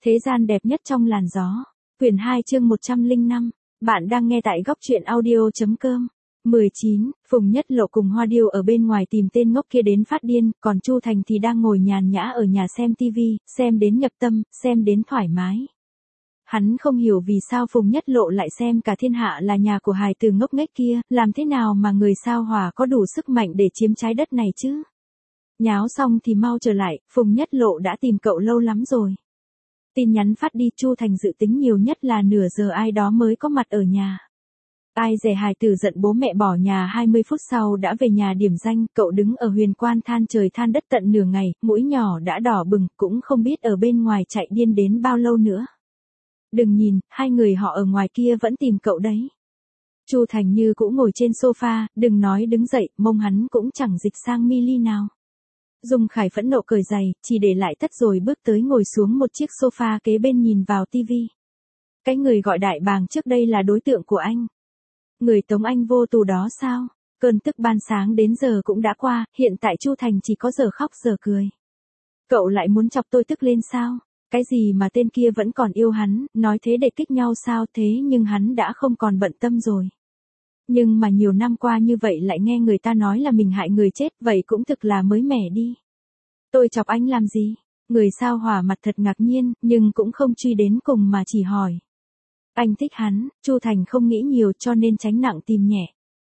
Thế gian đẹp nhất trong làn gió. Quyển 2 chương 105. Bạn đang nghe tại góc truyện audio.com. 19. Phùng Nhất Lộ cùng Hoa Điêu ở bên ngoài tìm tên ngốc kia đến phát điên, còn Chu Thành thì đang ngồi nhàn nhã ở nhà xem tivi, xem đến nhập tâm, xem đến thoải mái. Hắn không hiểu vì sao Phùng Nhất Lộ lại xem cả thiên hạ là nhà của hài từ ngốc nghếch kia, làm thế nào mà người sao Hỏa có đủ sức mạnh để chiếm trái đất này chứ? Nháo xong thì mau trở lại, Phùng Nhất Lộ đã tìm cậu lâu lắm rồi. Tin nhắn phát đi, Chu Thành dự tính nhiều nhất là nửa giờ ai đó mới có mặt ở nhà. Ai dè hài tử giận bố mẹ bỏ nhà 20 phút sau đã về nhà điểm danh, cậu đứng ở Huyền Quan than trời than đất tận nửa ngày, mũi nhỏ đã đỏ bừng, cũng không biết ở bên ngoài chạy điên đến bao lâu nữa. Đừng nhìn, hai người họ ở ngoài kia vẫn tìm cậu đấy. Chu Thành như cũ ngồi trên sofa, đừng nói đứng dậy, mông hắn cũng chẳng dịch sang mili nào. Dung Khải phẫn nộ cởi giày, chỉ để lại tất rồi bước tới ngồi xuống một chiếc sofa kế bên nhìn vào tivi. Cái người gọi đại bàng trước đây là đối tượng của anh. Người tống anh vô tù đó sao? Cơn tức ban sáng đến giờ cũng đã qua, hiện tại Chu Thành chỉ có giờ khóc giờ cười. Cậu lại muốn chọc tôi tức lên sao? Cái gì mà tên kia vẫn còn yêu hắn, nói thế để kích nhau sao? Thế nhưng hắn đã không còn bận tâm rồi. Nhưng mà nhiều năm qua như vậy lại nghe người ta nói là mình hại người chết, vậy cũng thực là mới mẻ đi. Tôi chọc anh làm gì? Người sao Hỏa mặt thật ngạc nhiên, nhưng cũng không truy đến cùng mà chỉ hỏi. Anh thích hắn, Chu Thành không nghĩ nhiều cho nên tránh nặng tìm nhẹ.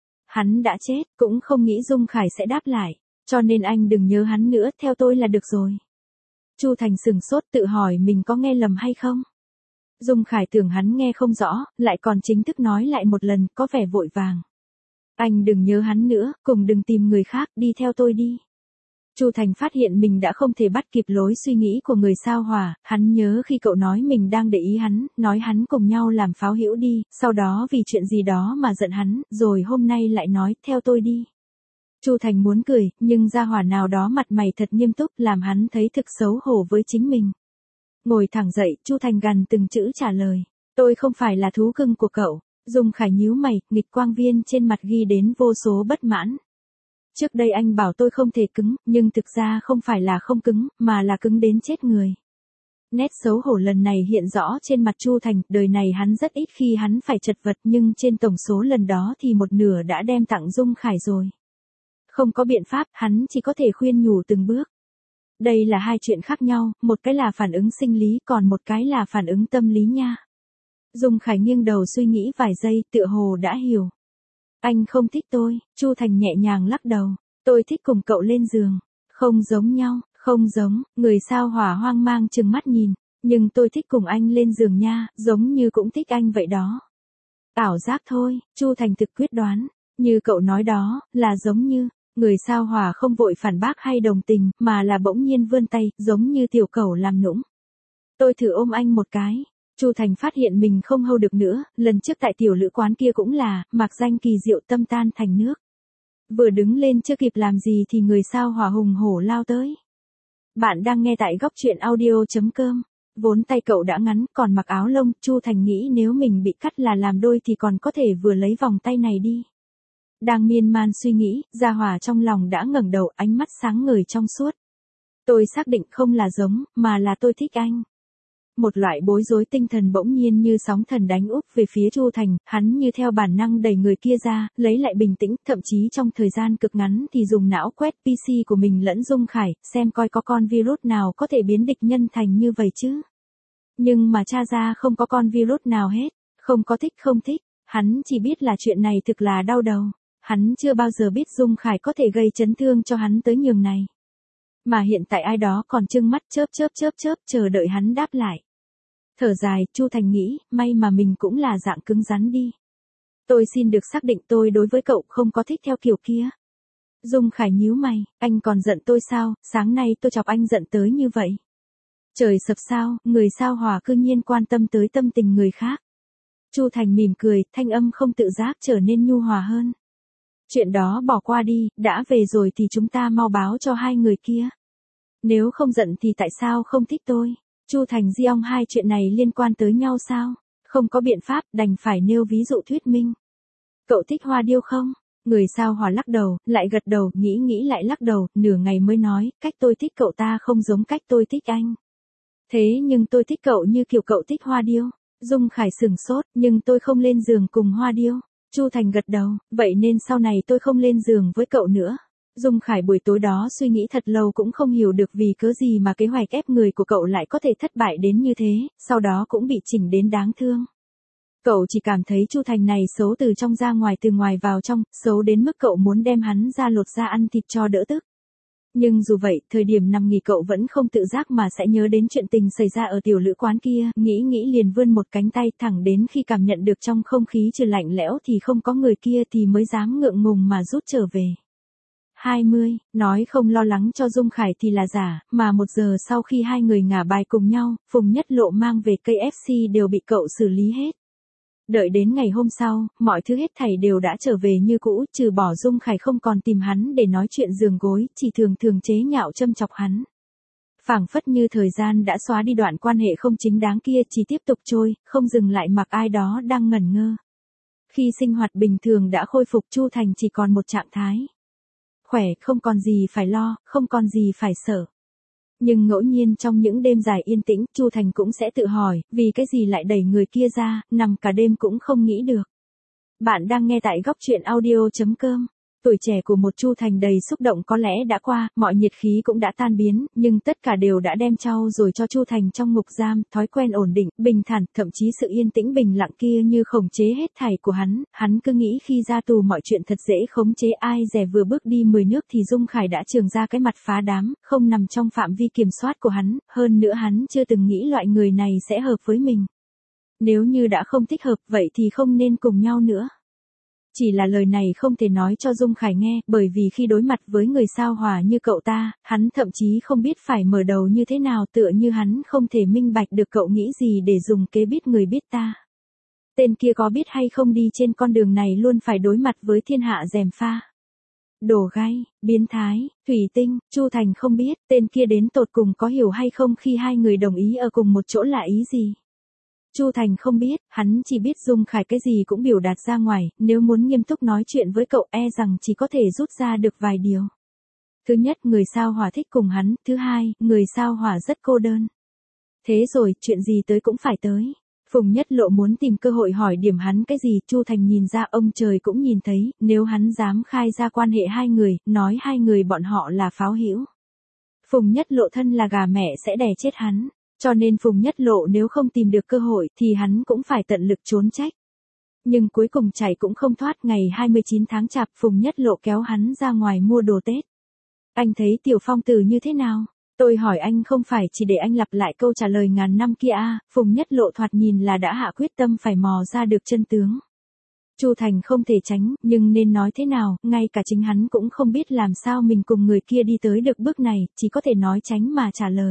Hắn đã chết, cũng không nghĩ Dung Khải sẽ đáp lại, cho nên anh đừng nhớ hắn nữa, theo tôi là được rồi. Chu Thành sừng sốt tự hỏi mình có nghe lầm hay không? Dung Khải tưởng hắn nghe không rõ, lại còn chính thức nói lại một lần, có vẻ vội vàng. Anh đừng nhớ hắn nữa, cùng đừng tìm người khác, đi theo tôi đi. Chu Thành phát hiện mình đã không thể bắt kịp lối suy nghĩ của người sao Hỏa, hắn nhớ khi cậu nói mình đang để ý hắn, nói hắn cùng nhau làm pháo hữu đi, sau đó vì chuyện gì đó mà giận hắn, rồi hôm nay lại nói, theo tôi đi. Chu Thành muốn cười, nhưng gia hỏa nào đó mặt mày thật nghiêm túc làm hắn thấy thực xấu hổ với chính mình. Ngồi thẳng dậy, Chu Thành gằn từng chữ trả lời, tôi không phải là thú cưng của cậu. Dung Khải nhíu mày, nghịch quang viên trên mặt ghi đến vô số bất mãn. Trước đây anh bảo tôi không thể cứng, nhưng thực ra không phải là không cứng, mà là cứng đến chết người. Nét xấu hổ lần này hiện rõ trên mặt Chu Thành, đời này hắn rất ít khi hắn phải chật vật nhưng trên tổng số lần đó thì một nửa đã đem tặng Dung Khải rồi. Không có biện pháp, hắn chỉ có thể khuyên nhủ từng bước. Đây là hai chuyện khác nhau, một cái là phản ứng sinh lý, còn một cái là phản ứng tâm lý nha. Dung Khải nghiêng đầu suy nghĩ vài giây, tựa hồ đã hiểu. Anh không thích tôi, Chu Thành nhẹ nhàng lắc đầu, tôi thích cùng cậu lên giường. Không giống nhau, không giống, người sao Hỏa hoang mang trừng mắt nhìn, nhưng tôi thích cùng anh lên giường nha, giống như cũng thích anh vậy đó. Ảo giác thôi, Chu Thành thực quyết đoán, như cậu nói đó, là giống như, người sao Hỏa không vội phản bác hay đồng tình, mà là bỗng nhiên vươn tay, giống như tiểu cẩu làm nũng. Tôi thử ôm anh một cái. Chu Thành phát hiện mình không hâu được nữa, lần trước tại tiểu lữ quán kia cũng là, mạc danh kỳ diệu tâm tan thành nước. Vừa đứng lên chưa kịp làm gì thì người sao Hỏa hùng hổ lao tới. Bạn đang nghe tại góc truyện audio.com. Vốn tay cậu đã ngắn, còn mặc áo lông, Chu Thành nghĩ nếu mình bị cắt là làm đôi thì còn có thể vừa lấy vòng tay này đi. Đang miên man suy nghĩ, gia hỏa trong lòng đã ngẩng đầu, ánh mắt sáng ngời trong suốt. Tôi xác định không là giống, mà là tôi thích anh. Một loại bối rối tinh thần bỗng nhiên như sóng thần đánh úp về phía Chu Thành, hắn như theo bản năng đẩy người kia ra, lấy lại bình tĩnh, thậm chí trong thời gian cực ngắn thì dùng não quét PC của mình lẫn Dung Khải, xem coi có con virus nào có thể biến địch nhân thành như vậy chứ. Nhưng mà tra ra không có con virus nào hết, không có thích không thích, hắn chỉ biết là chuyện này thực là đau đầu, hắn chưa bao giờ biết Dung Khải có thể gây chấn thương cho hắn tới nhường này. Mà hiện tại ai đó còn trưng mắt chớp chờ đợi hắn đáp lại. Thở dài, Chu Thành nghĩ, may mà mình cũng là dạng cứng rắn đi. Tôi xin được xác định tôi đối với cậu không có thích theo kiểu kia. Dung Khải nhíu mày, anh còn giận tôi sao, sáng nay tôi chọc anh giận tới như vậy. Trời sập sao, người sao Hỏa cư nhiên quan tâm tới tâm tình người khác. Chu Thành mỉm cười, thanh âm không tự giác trở nên nhu hòa hơn. Chuyện đó bỏ qua đi, đã về rồi thì chúng ta mau báo cho hai người kia. Nếu không giận thì tại sao không thích tôi? Chu Thành Diong hai chuyện này liên quan tới nhau sao? Không có biện pháp, đành phải nêu ví dụ thuyết minh. Cậu thích Hoa Điêu không? Người sao Hỏa lắc đầu, lại gật đầu, nghĩ lại lắc đầu, nửa ngày mới nói, cách tôi thích cậu ta không giống cách tôi thích anh. Thế nhưng tôi thích cậu như kiểu cậu thích Hoa Điêu. Dung Khải sửng sốt, nhưng tôi không lên giường cùng Hoa Điêu. Chu Thành gật đầu, vậy nên sau này tôi không lên giường với cậu nữa. Dung Khải buổi tối đó suy nghĩ thật lâu cũng không hiểu được vì cớ gì mà kế hoạch ép người của cậu lại có thể thất bại đến như thế, sau đó cũng bị chỉnh đến đáng thương. Cậu chỉ cảm thấy Chu Thành này xấu từ trong ra ngoài từ ngoài vào trong, xấu đến mức cậu muốn đem hắn ra lột ra ăn thịt cho đỡ tức. Nhưng dù vậy, thời điểm nằm nghỉ cậu vẫn không tự giác mà sẽ nhớ đến chuyện tình xảy ra ở tiểu lữ quán kia, nghĩ liền vươn một cánh tay thẳng đến khi cảm nhận được trong không khí trừ lạnh lẽo thì không có người kia thì mới dám ngượng ngùng mà rút trở về. 20, nói không lo lắng cho Dung Khải thì là giả, mà 1 giờ sau khi hai người ngả bài cùng nhau, Phùng Nhất Lộ mang về cây FC đều bị cậu xử lý hết. Đợi đến ngày hôm sau, mọi thứ hết thảy đều đã trở về như cũ, trừ bỏ Dung Khải không còn tìm hắn để nói chuyện giường gối, chỉ thường chế nhạo châm chọc hắn. Phảng phất như thời gian đã xóa đi đoạn quan hệ không chính đáng kia chỉ tiếp tục trôi, không dừng lại mặc ai đó đang ngẩn ngơ. Khi sinh hoạt bình thường đã khôi phục, Chu Thành chỉ còn một trạng thái khỏe, không còn gì phải lo, không còn gì phải sợ. Nhưng ngẫu nhiên trong những đêm dài yên tĩnh, Chu Thành cũng sẽ tự hỏi, vì cái gì lại đẩy người kia ra, nằm cả đêm cũng không nghĩ được. Bạn đang nghe tại góc truyện audio.com. Tuổi trẻ của một Chu Thành đầy xúc động có lẽ đã qua, mọi nhiệt khí cũng đã tan biến, nhưng tất cả đều đã đem trao rồi cho Chu Thành trong ngục giam, thói quen ổn định, bình thản, thậm chí sự yên tĩnh bình lặng kia như khống chế hết thảy của hắn cứ nghĩ khi ra tù mọi chuyện thật dễ khống chế, ai dè vừa bước đi 10 nước thì Dung Khải đã trường ra cái mặt phá đám, không nằm trong phạm vi kiểm soát của hắn, hơn nữa hắn chưa từng nghĩ loại người này sẽ hợp với mình. Nếu như đã không thích hợp vậy thì không nên cùng nhau nữa. Chỉ là lời này không thể nói cho Dung Khải nghe, bởi vì khi đối mặt với người sao hỏa như cậu ta, hắn thậm chí không biết phải mở đầu như thế nào, tựa như hắn không thể minh bạch được cậu nghĩ gì để dùng kế biết người biết ta. Tên kia có biết hay không đi trên con đường này luôn phải đối mặt với thiên hạ gièm pha. Đồ gay, biến thái, thủy tinh, Chu Thành không biết tên kia đến tột cùng có hiểu hay không khi hai người đồng ý ở cùng một chỗ là ý gì. Chu Thành không biết, hắn chỉ biết Dung Khải cái gì cũng biểu đạt ra ngoài, nếu muốn nghiêm túc nói chuyện với cậu e rằng chỉ có thể rút ra được vài điều. Thứ nhất, người sao hỏa thích cùng hắn, thứ hai, người sao hỏa rất cô đơn. Thế rồi, chuyện gì tới cũng phải tới. Phùng Nhất Lộ muốn tìm cơ hội hỏi điểm hắn cái gì, Chu Thành nhìn ra, ông trời cũng nhìn thấy, nếu hắn dám khai ra quan hệ hai người, nói hai người bọn họ là pháo hữu. Phùng Nhất Lộ thân là gà mẹ sẽ đè chết hắn. Cho nên Phùng Nhất Lộ nếu không tìm được cơ hội thì hắn cũng phải tận lực trốn trách. Nhưng cuối cùng chạy cũng không thoát, ngày 29 tháng Chạp Phùng Nhất Lộ kéo hắn ra ngoài mua đồ Tết. Anh thấy Tiểu Phong Tử như thế nào? Tôi hỏi anh không phải chỉ để anh lặp lại câu trả lời ngàn năm kia à, Phùng Nhất Lộ thoạt nhìn là đã hạ quyết tâm phải mò ra được chân tướng. Chu Thành không thể tránh, nhưng nên nói thế nào, ngay cả chính hắn cũng không biết làm sao mình cùng người kia đi tới được bước này, chỉ có thể nói tránh mà trả lời.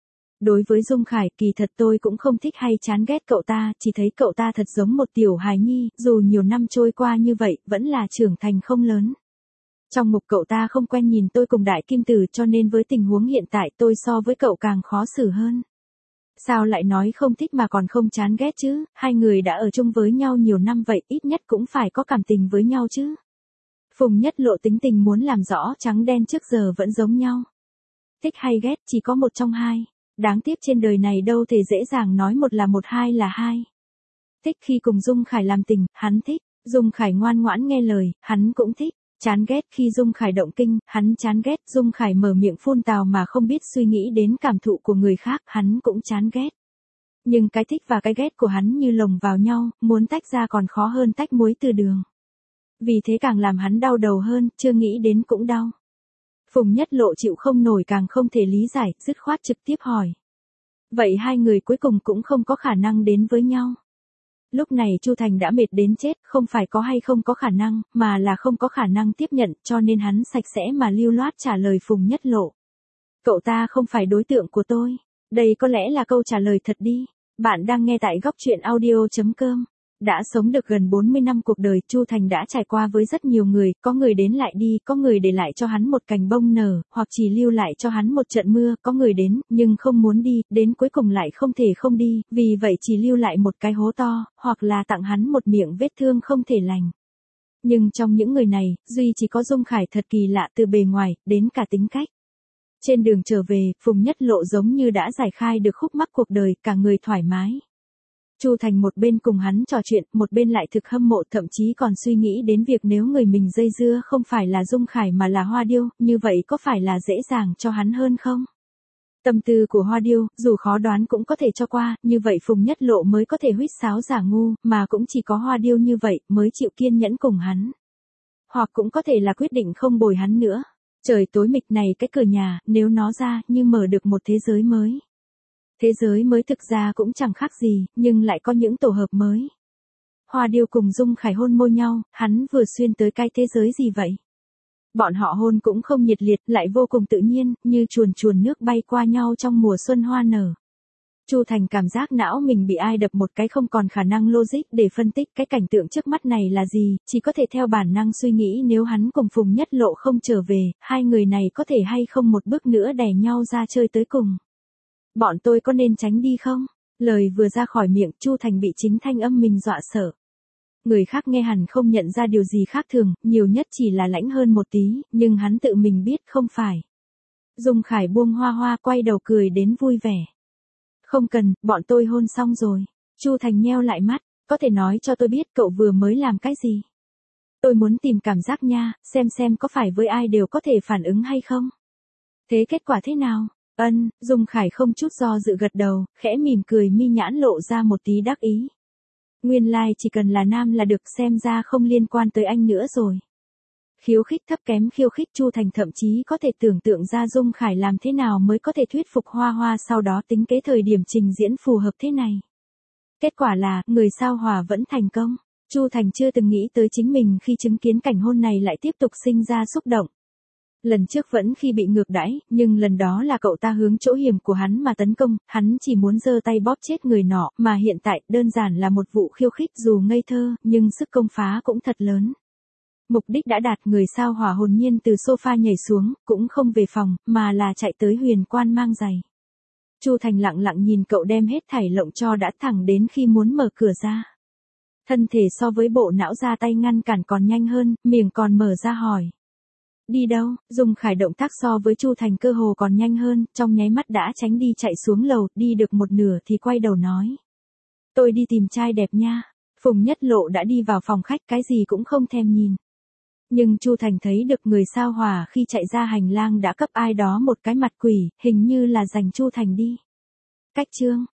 Đối với Dung Khải, kỳ thật tôi cũng không thích hay chán ghét cậu ta, chỉ thấy cậu ta thật giống một tiểu hài nhi, dù nhiều năm trôi qua như vậy, vẫn là trưởng thành không lớn. Trong mục cậu ta không quen nhìn tôi cùng Đại Kim Tử, cho nên với tình huống hiện tại tôi so với cậu càng khó xử hơn. Sao lại nói không thích mà còn không chán ghét chứ, hai người đã ở chung với nhau nhiều năm vậy, ít nhất cũng phải có cảm tình với nhau chứ. Phùng Nhất Lộ tính tình muốn làm rõ trắng đen trước giờ vẫn giống nhau. Thích hay ghét chỉ có một trong hai. Đáng tiếc trên đời này đâu thể dễ dàng nói một là một, hai là hai. Thích khi cùng Dung Khải làm tình, hắn thích. Dung Khải ngoan ngoãn nghe lời, hắn cũng thích. Chán ghét khi Dung Khải động kinh, hắn chán ghét. Dung Khải mở miệng phun tào mà không biết suy nghĩ đến cảm thụ của người khác, hắn cũng chán ghét. Nhưng cái thích và cái ghét của hắn như lồng vào nhau, muốn tách ra còn khó hơn tách muối từ đường. Vì thế càng làm hắn đau đầu hơn, chưa nghĩ đến cũng đau. Phùng Nhất Lộ chịu không nổi càng không thể lý giải, dứt khoát trực tiếp hỏi. Vậy hai người cuối cùng cũng không có khả năng đến với nhau. Lúc này Chu Thành đã mệt đến chết, không phải có hay không có khả năng, mà là không có khả năng tiếp nhận, cho nên hắn sạch sẽ mà lưu loát trả lời Phùng Nhất Lộ. Cậu ta không phải đối tượng của tôi. Đây có lẽ là câu trả lời thật đi. Bạn đang nghe tại góc truyện audio.com. Đã sống được gần 40 năm cuộc đời, Chu Thành đã trải qua với rất nhiều người, có người đến lại đi, có người để lại cho hắn một cành bông nở, hoặc chỉ lưu lại cho hắn một trận mưa, có người đến, nhưng không muốn đi, đến cuối cùng lại không thể không đi, vì vậy chỉ lưu lại một cái hố to, hoặc là tặng hắn một miệng vết thương không thể lành. Nhưng trong những người này, duy chỉ có Dung Khải thật kỳ lạ từ bề ngoài, đến cả tính cách. Trên đường trở về, Phùng Nhất Lộ giống như đã giải khai được khúc mắc cuộc đời, cả người thoải mái. Chu Thành một bên cùng hắn trò chuyện, một bên lại thực hâm mộ, thậm chí còn suy nghĩ đến việc nếu người mình dây dưa không phải là Dung Khải mà là Hoa Điêu, như vậy có phải là dễ dàng cho hắn hơn không? Tâm tư của Hoa Điêu, dù khó đoán cũng có thể cho qua, như vậy Phùng Nhất Lộ mới có thể huýt sáo giả ngu, mà cũng chỉ có Hoa Điêu như vậy mới chịu kiên nhẫn cùng hắn. Hoặc cũng có thể là quyết định không bồi hắn nữa. Trời tối mịt này cái cửa nhà, nếu nó ra, như mở được một thế giới mới. Thế giới mới thực ra cũng chẳng khác gì, nhưng lại có những tổ hợp mới. Hoa Điêu cùng Dung Khải hôn môi nhau, hắn vừa xuyên tới cái thế giới gì vậy? Bọn họ hôn cũng không nhiệt liệt, lại vô cùng tự nhiên, như chuồn chuồn nước bay qua nhau trong mùa xuân hoa nở. Chu Thành cảm giác não mình bị ai đập một cái, không còn khả năng logic để phân tích cái cảnh tượng trước mắt này là gì, chỉ có thể theo bản năng suy nghĩ nếu hắn cùng Phùng Nhất Lộ không trở về, hai người này có thể hay không một bước nữa đè nhau ra chơi tới cùng. Bọn tôi có nên tránh đi không? Lời vừa ra khỏi miệng, Chu Thành bị chính thanh âm mình dọa sợ. Người khác nghe hẳn không nhận ra điều gì khác thường, nhiều nhất chỉ là lãnh hơn một tí, nhưng hắn tự mình biết không phải. Dung Khải buông hoa hoa, quay đầu cười đến vui vẻ. Không cần, bọn tôi hôn xong rồi. Chu Thành nheo lại mắt, có thể nói cho tôi biết cậu vừa mới làm cái gì? Tôi muốn tìm cảm giác nha, xem có phải với ai đều có thể phản ứng hay không? Thế kết quả thế nào? Dung Khải không chút do dự gật đầu, khẽ mỉm cười, mi nhãn lộ ra một tí đắc ý. Nguyên lai chỉ cần là nam là được, xem ra không liên quan tới anh nữa rồi. Khiêu khích thấp kém khiêu khích, Chu Thành thậm chí có thể tưởng tượng ra Dung Khải làm thế nào mới có thể thuyết phục Hoa Hoa, sau đó tính kế thời điểm trình diễn phù hợp thế này. Kết quả là, người sao Hòa vẫn thành công. Chu Thành chưa từng nghĩ tới chính mình khi chứng kiến cảnh hôn này lại tiếp tục sinh ra xúc động. Lần trước vẫn khi bị ngược đãi, nhưng lần đó là cậu ta hướng chỗ hiểm của hắn mà tấn công, hắn chỉ muốn giơ tay bóp chết người nọ, mà hiện tại, đơn giản là một vụ khiêu khích dù ngây thơ, nhưng sức công phá cũng thật lớn. Mục đích đã đạt, người sao Hỏa hồn nhiên từ sofa nhảy xuống, cũng không về phòng, mà là chạy tới Huyền Quan mang giày. Chu Thành lặng lặng nhìn cậu đem hết thảy lộng cho đã, thẳng đến khi muốn mở cửa ra. Thân thể so với bộ não ra tay ngăn cản còn nhanh hơn, miệng còn mở ra hỏi. Đi đâu? Dung Khải động tác so với Chu Thành cơ hồ còn nhanh hơn, trong nháy mắt đã tránh đi chạy xuống lầu, đi được một nửa thì quay đầu nói. Tôi đi tìm trai đẹp nha. Phùng Nhất Lộ đã đi vào phòng khách, cái gì cũng không thèm nhìn. Nhưng Chu Thành thấy được người sao Hòa khi chạy ra hành lang đã cấp ai đó một cái mặt quỷ, hình như là dành Chu Thành đi. Cách chương